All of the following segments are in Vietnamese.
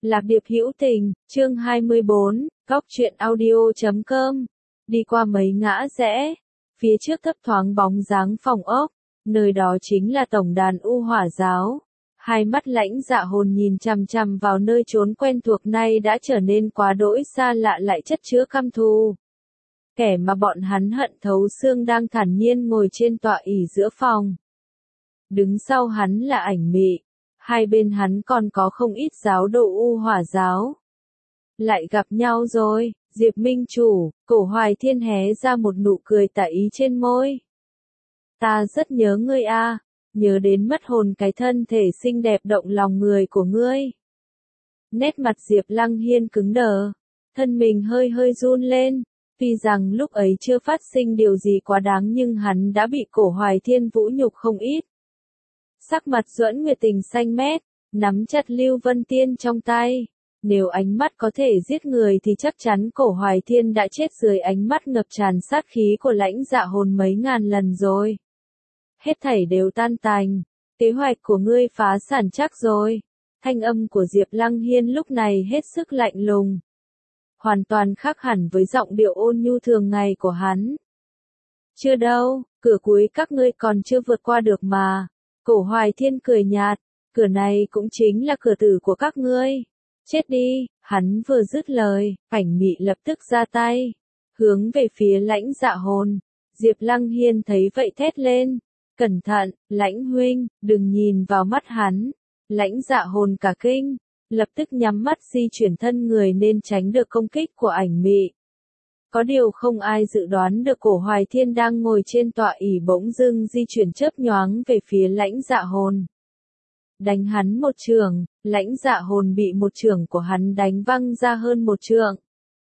Lạc Điệp Hữu Tình, chương 24, Góc truyện audio.com. Đi qua mấy ngã rẽ, phía trước thấp thoáng bóng dáng phòng ốc, nơi đó chính là tổng đàn U Hỏa giáo. Hai mắt Lãnh Dạ Hồn nhìn chằm chằm vào nơi trốn quen thuộc nay đã trở nên quá đỗi xa lạ lại chất chứa căm thù. Kẻ mà bọn hắn hận thấu xương đang thản nhiên ngồi trên tọa ỷ giữa phòng. Đứng sau hắn là Ảnh Mị. Hai bên hắn còn có không ít giáo đồ U Hỏa giáo. Lại gặp nhau rồi, Diệp Minh Chủ, Cổ Hoài Thiên hé ra một nụ cười tà ý trên môi. Ta rất nhớ ngươi a, nhớ đến mất hồn cái thân thể xinh đẹp động lòng người của ngươi. Nét mặt Diệp Lăng Hiên cứng đờ, thân mình hơi hơi run lên, tuy rằng lúc ấy chưa phát sinh điều gì quá đáng nhưng hắn đã bị Cổ Hoài Thiên vũ nhục không ít. Sắc mặt Duẫn Nguyệt Tình xanh mét, nắm chặt Lưu Vân Tiên trong tay. Nếu ánh mắt có thể giết người thì chắc chắn Cổ Hoài Thiên đã chết dưới ánh mắt ngập tràn sát khí của Lãnh Dạ Hồn mấy ngàn lần rồi. Hết thảy đều tan tành, kế hoạch của ngươi phá sản chắc rồi. Thanh âm của Diệp Lăng Hiên lúc này hết sức lạnh lùng. Hoàn toàn khác hẳn với giọng điệu ôn nhu thường ngày của hắn. Chưa đâu, cửa cuối các ngươi còn chưa vượt qua được mà. Cổ Hoài Thiên cười nhạt, cửa này cũng chính là cửa tử của các ngươi. Chết đi, hắn vừa dứt lời, Ảnh Mị lập tức ra tay, hướng về phía Lãnh Dạ Hồn. Diệp Lăng Hiên thấy vậy thét lên, cẩn thận, Lãnh huynh, đừng nhìn vào mắt hắn. Lãnh Dạ Hồn cả kinh, lập tức nhắm mắt di chuyển thân người nên tránh được công kích của Ảnh Mị. Có điều không ai dự đoán được Cổ Hoài Thiên đang ngồi trên tọa ỷ bỗng dưng di chuyển chớp nhoáng về phía Lãnh Dạ Hồn. Đánh hắn một chưởng, Lãnh Dạ Hồn bị một chưởng của hắn đánh văng ra hơn một trượng.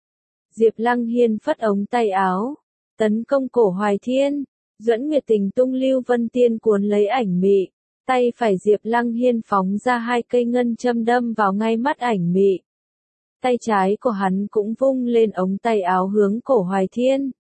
Diệp Lăng Hiên phất ống tay áo, tấn công Cổ Hoài Thiên. Duẫn Nguyệt Tình tung Lưu Vân Tiên cuốn lấy Ảnh Mị, tay phải Diệp Lăng Hiên phóng ra hai cây ngân châm đâm vào ngay mắt Ảnh Mị. Tay trái của hắn cũng vung lên ống tay áo hướng Cổ Hoài Thiên.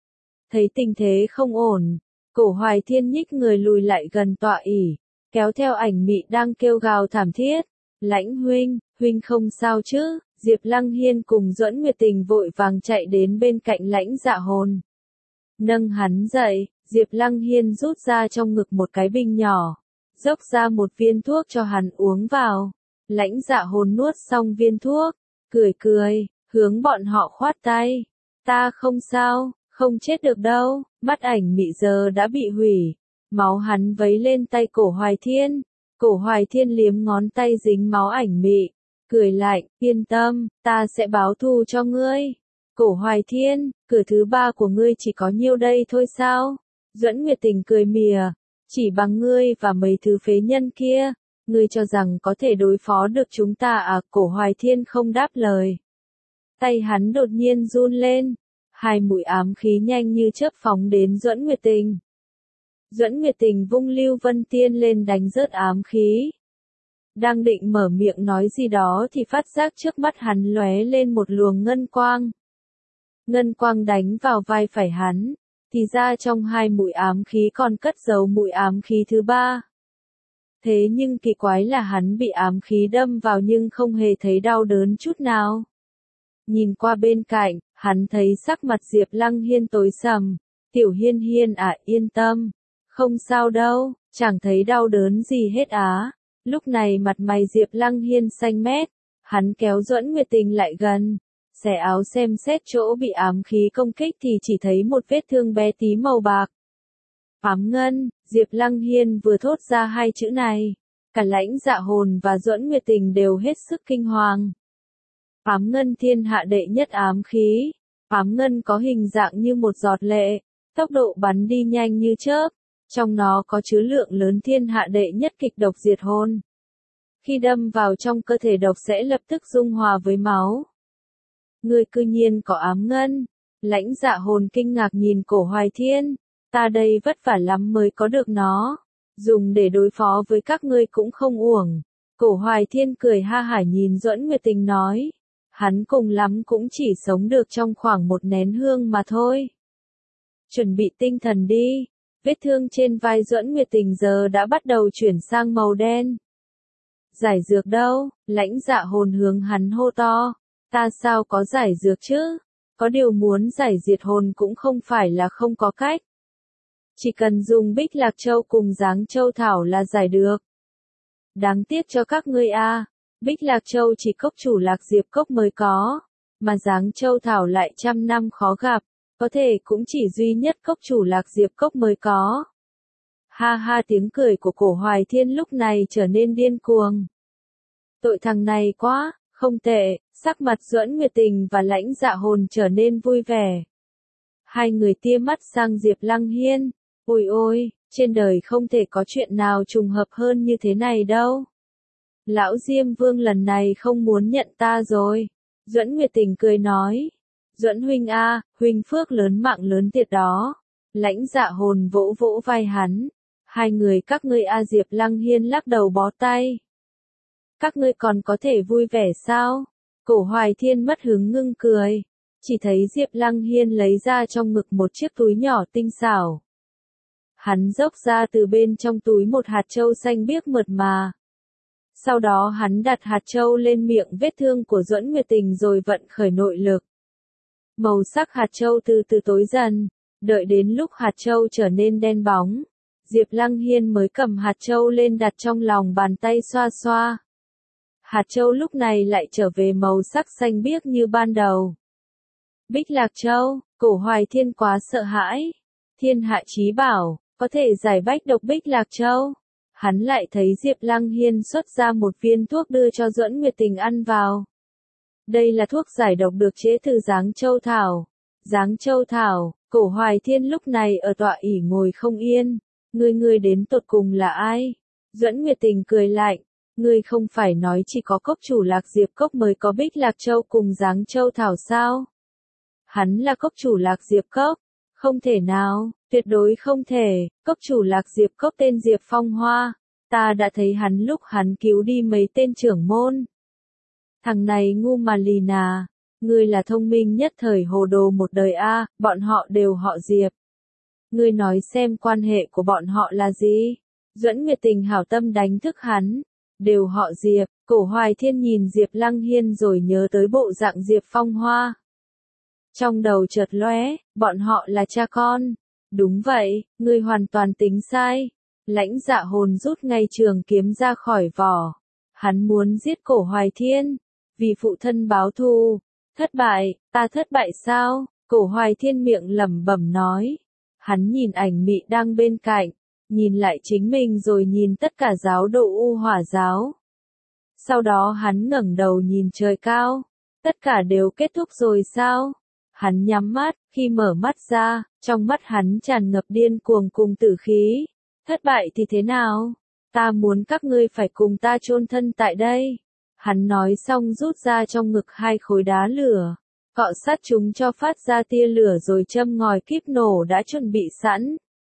Thấy tình thế không ổn, Cổ Hoài Thiên nhích người lùi lại gần tọa ỷ, kéo theo Ảnh Mị đang kêu gào thảm thiết. Lãnh huynh không sao chứ? Diệp Lăng Hiên cùng Duẫn Nguyệt Tình vội vàng chạy đến bên cạnh Lãnh Dạ Hồn. Nâng hắn dậy, Diệp Lăng Hiên rút ra trong ngực một cái bình nhỏ, dốc ra một viên thuốc cho hắn uống vào. Lãnh Dạ Hồn nuốt xong viên thuốc, cười, hướng bọn họ khoát tay. Ta không sao, không chết được đâu. Mắt Ảnh Mị giờ đã bị hủy, máu hắn vấy lên tay Cổ Hoài Thiên. Cổ Hoài Thiên liếm ngón tay dính máu Ảnh Mị, cười lạnh, yên tâm, ta sẽ báo thù cho ngươi. Cổ Hoài Thiên, cửa thứ ba của ngươi chỉ có nhiêu đây thôi sao? Duẫn Nguyệt Tình cười mỉa, chỉ bằng ngươi và mấy thứ phế nhân kia, ngươi cho rằng có thể đối phó được chúng ta à? Cổ Hoài Thiên không đáp lời. Tay hắn đột nhiên run lên, hai mũi ám khí nhanh như chớp phóng đến Duẫn Nguyệt Tình. Duẫn Nguyệt Tình vung Lưu Vân Tiên lên đánh rớt ám khí. Đang định mở miệng nói gì đó thì phát giác trước mắt hắn lóe lên một luồng ngân quang. Ngân quang đánh vào vai phải hắn, thì ra trong hai mũi ám khí còn cất giấu mũi ám khí thứ ba. Thế nhưng kỳ quái là hắn bị ám khí đâm vào nhưng không hề thấy đau đớn chút nào. Nhìn qua bên cạnh, hắn thấy sắc mặt Diệp Lăng Hiên tối sầm. Tiểu Hiên Hiên à, yên tâm, không sao đâu, chẳng thấy đau đớn gì hết á. Lúc này mặt mày Diệp Lăng Hiên xanh mét, hắn kéo Duẫn Nguyệt Tình lại gần, xẻ áo xem xét chỗ bị ám khí công kích thì chỉ thấy một vết thương bé tí màu bạc. Ám ngân. Diệp Lăng Hiên vừa thốt ra hai chữ này, cả Lãnh Dạ Hồn và Duẫn Nguyệt Tình đều hết sức kinh hoàng. Ám ngân thiên hạ đệ nhất ám khí. Ám ngân có hình dạng như một giọt lệ, tốc độ bắn đi nhanh như chớp, trong nó có chứa lượng lớn thiên hạ đệ nhất kịch độc diệt hồn. Khi đâm vào trong cơ thể độc sẽ lập tức dung hòa với máu. Ngươi cư nhiên có ám ngân. Lãnh Dạ Hồn kinh ngạc nhìn Cổ Hoài Thiên. Ta đây vất vả lắm mới có được nó, dùng để đối phó với các ngươi cũng không uổng. Cổ Hoài Thiên cười ha hả nhìn Duẫn Nguyệt Tình nói, hắn cùng lắm cũng chỉ sống được trong khoảng một nén hương mà thôi. Chuẩn bị tinh thần đi. Vết thương trên vai Duẫn Nguyệt Tình giờ đã bắt đầu chuyển sang màu đen. Giải dược đâu? Lãnh Dạ Hồn hướng hắn hô to. Ta sao có giải dược chứ? Có điều muốn giải diệt hồn cũng không phải là không có cách. Chỉ cần dùng Bích Lạc Châu cùng Giáng Châu Thảo là giải được. Đáng tiếc cho các ngươi a, Bích Lạc Châu chỉ cốc chủ Lạc Diệp Cốc mới có, mà Giáng Châu Thảo lại trăm năm khó gặp, có thể cũng chỉ duy nhất cốc chủ Lạc Diệp Cốc mới có. Ha ha, tiếng cười của Cổ Hoài Thiên lúc này trở nên điên cuồng. Tội thằng này quá, không tệ, sắc mặt Duẫn Nguyệt Tình và Lãnh Dạ Hồn trở nên vui vẻ. Hai người tia mắt sang Diệp Lăng Hiên, ôi ôi, trên đời không thể có chuyện nào trùng hợp hơn như thế này đâu. Lão Diêm Vương lần này không muốn nhận ta rồi. Duẫn Nguyệt Tình cười nói. Duẫn huynh a, huynh phước lớn mạng lớn tiệt đó. Lãnh Dạ Hồn vỗ vỗ vai hắn. Hai người các ngươi a, Diệp Lăng Hiên lắc đầu bó tay. Các ngươi còn có thể vui vẻ sao? Cổ Hoài Thiên mất hứng ngưng cười. Chỉ thấy Diệp Lăng Hiên lấy ra trong ngực một chiếc túi nhỏ tinh xảo. Hắn dốc ra từ bên trong túi một hạt châu xanh biếc mượt mà. Sau đó hắn đặt hạt châu lên miệng vết thương của Duẫn Nguyệt Tình rồi vận khởi nội lực. Màu sắc hạt châu từ từ tối dần, đợi đến lúc hạt châu trở nên đen bóng, Diệp Lăng Hiên mới cầm hạt châu lên đặt trong lòng bàn tay xoa xoa. Hạt châu lúc này lại trở về màu sắc xanh biếc như ban đầu. Bích Lạc Châu, Cổ Hoài Thiên quá sợ hãi. Thiên hạ chí bảo, có thể giải bách độc Bích Lạc Châu. Hắn lại thấy Diệp Lăng Hiên xuất ra một viên thuốc đưa cho Duẫn Nguyệt Tình ăn vào. Đây là thuốc giải độc được chế từ Giáng Châu Thảo. Giáng Châu Thảo, Cổ Hoài Thiên lúc này ở tọa ỷ ngồi không yên. Ngươi đến tột cùng là ai? Duẫn Nguyệt Tình cười lạnh. Ngươi không phải nói chỉ có cốc chủ Lạc Diệp Cốc mới có Bích Lạc Châu cùng Giáng Châu Thảo sao? Hắn là cốc chủ Lạc Diệp Cốc. Không thể nào, tuyệt đối không thể, cốc chủ Lạc Diệp Cốc tên Diệp Phong Hoa. Ta đã thấy hắn lúc hắn cứu đi mấy tên trưởng môn. Thằng này ngu mà lì nà. Ngươi là thông minh nhất thời hồ đồ một đời a, bọn họ đều họ Diệp. Ngươi nói xem quan hệ của bọn họ là gì? Duẫn Nguyệt Tình hảo tâm đánh thức hắn. Đều họ Diệp. Cổ Hoài Thiên nhìn Diệp Lăng Hiên rồi nhớ tới bộ dạng Diệp Phong Hoa. Trong đầu chợt lóe, bọn họ là cha con. Đúng vậy, ngươi hoàn toàn tính sai. Lãnh Dạ Hồn rút ngay trường kiếm ra khỏi vỏ. Hắn muốn giết Cổ Hoài Thiên. Vì phụ thân báo thù. Thất bại, ta thất bại sao? Cổ Hoài Thiên miệng lẩm bẩm nói. Hắn nhìn ảnh mị đang bên cạnh. Nhìn lại chính mình rồi nhìn tất cả giáo đồ U Hỏa giáo. Sau đó hắn ngẩng đầu nhìn trời cao. Tất cả đều kết thúc rồi sao? Hắn nhắm mắt, khi mở mắt ra, trong mắt hắn tràn ngập điên cuồng cùng tử khí. Thất bại thì thế nào? Ta muốn các ngươi phải cùng ta chôn thân tại đây. Hắn nói xong rút ra trong ngực hai khối đá lửa. Cọ sát chúng cho phát ra tia lửa rồi châm ngòi kíp nổ đã chuẩn bị sẵn.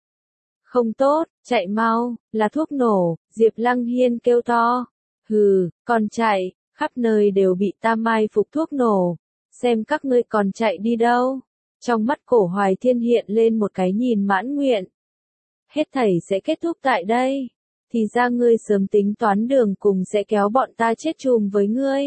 Không tốt, chạy mau, là thuốc nổ, Diệp Lăng Hiên kêu to. Hừ, còn chạy, khắp nơi đều bị ta mai phục thuốc nổ. Xem các ngươi còn chạy đi đâu. Trong mắt Cổ Hoài Thiên hiện lên một cái nhìn mãn nguyện. Hết thảy sẽ kết thúc tại đây. Thì ra ngươi sớm tính toán đường cùng sẽ kéo bọn ta chết chùm với ngươi.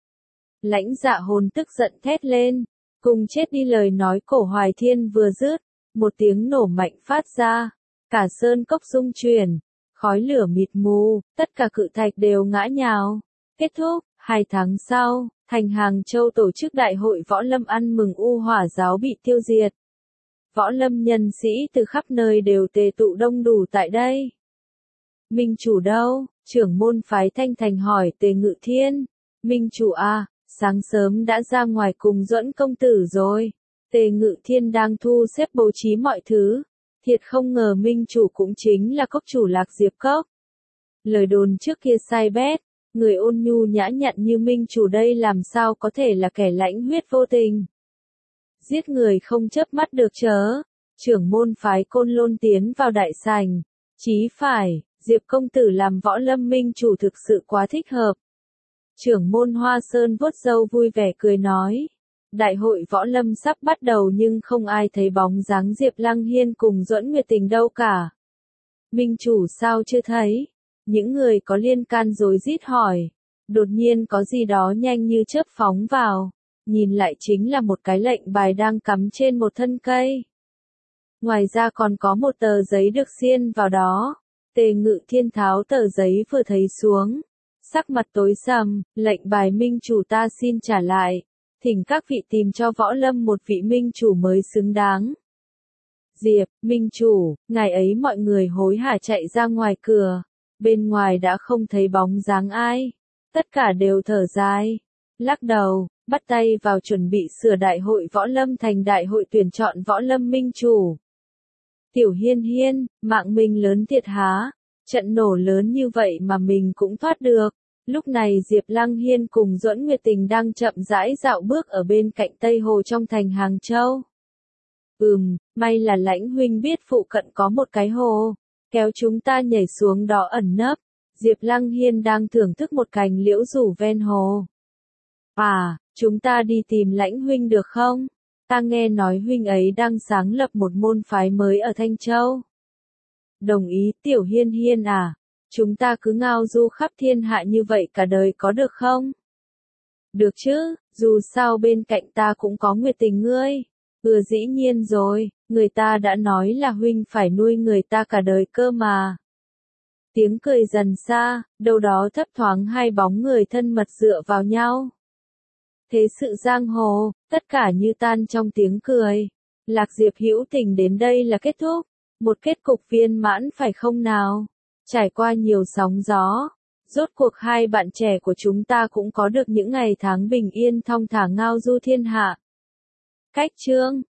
Lãnh Dạ Hồn tức giận thét lên. Cùng chết đi, lời nói Cổ Hoài Thiên vừa dứt. Một tiếng nổ mạnh phát ra. Cả sơn cốc rung chuyển. Khói lửa mịt mù, tất cả cự thạch đều ngã nhào. Kết thúc, 2 tháng sau. Thành Hàng Châu tổ chức đại hội võ lâm ăn mừng U Hỏa giáo bị tiêu diệt. Võ lâm nhân sĩ từ khắp nơi đều tề tụ đông đủ tại đây. Minh chủ đâu? Trưởng môn phái Thanh Thành hỏi Tề Ngự Thiên. Minh chủ à, sáng sớm đã ra ngoài cùng Duẫn công tử rồi. Tề Ngự Thiên đang thu xếp bố trí mọi thứ. Thiệt không ngờ Minh chủ cũng chính là cốc chủ Lạc Diệp Cốc. Lời đồn trước kia sai bét. Người ôn nhu nhã nhặn như Minh chủ đây làm sao có thể là kẻ lãnh huyết vô tình. Giết người không chớp mắt được chớ. Trưởng môn phái Côn Lôn tiến vào đại sảnh. Chí phải, Diệp công tử làm võ lâm minh chủ thực sự quá thích hợp. Trưởng môn Hoa Sơn vuốt râu vui vẻ cười nói. Đại hội võ lâm sắp bắt đầu nhưng không ai thấy bóng dáng Diệp Lăng Hiên cùng Duẫn Nguyệt Tình đâu cả. Minh chủ sao chưa thấy? Những người có liên can rối rít hỏi. Đột nhiên có gì đó nhanh như chớp phóng vào. Nhìn lại chính là một cái lệnh bài đang cắm trên một thân cây. Ngoài ra còn có một tờ giấy được xiên vào đó. Tề Ngự Thiên tháo tờ giấy vừa thấy xuống. Sắc mặt tối sầm, lệnh bài minh chủ ta xin trả lại. Thỉnh các vị tìm cho Võ Lâm một vị minh chủ mới xứng đáng. Diệp, minh chủ, ngày ấy mọi người hối hả chạy ra ngoài cửa. Bên ngoài đã không thấy bóng dáng ai. Tất cả đều thở dài. Lắc đầu, bắt tay vào chuẩn bị sửa đại hội Võ Lâm thành đại hội tuyển chọn Võ Lâm minh chủ. Tiểu Hiên Hiên, mạng mình lớn thiệt há. Trận nổ lớn như vậy mà mình cũng thoát được. Lúc này Diệp Lăng Hiên cùng Duẫn Nguyệt Tình đang chậm rãi dạo bước ở bên cạnh Tây Hồ trong thành Hàng Châu. May là Lãnh huynh biết phụ cận có một cái hồ, kéo chúng ta nhảy xuống đó ẩn nấp. Diệp Lăng Hiên đang thưởng thức một cành liễu rủ ven hồ. Chúng ta đi tìm Lãnh huynh được không? Ta nghe nói huynh ấy đang sáng lập một môn phái mới ở Thanh Châu. Đồng ý, Tiểu Hiên Hiên à, chúng ta cứ ngao du khắp thiên hạ như vậy cả đời có được không? Được chứ, dù sao bên cạnh ta cũng có Nguyệt Tình ngươi. Dĩ nhiên rồi, người ta đã nói là huynh phải nuôi người ta cả đời cơ mà. Tiếng cười dần xa, đâu đó thấp thoáng hai bóng người thân mật dựa vào nhau. Thế sự giang hồ, tất cả như tan trong tiếng cười. Lạc Diệp hữu tình đến đây là kết thúc. Một kết cục viên mãn phải không nào? Trải qua nhiều sóng gió, rốt cuộc hai bạn trẻ của chúng ta cũng có được những ngày tháng bình yên thong thả ngao du thiên hạ. Cách chương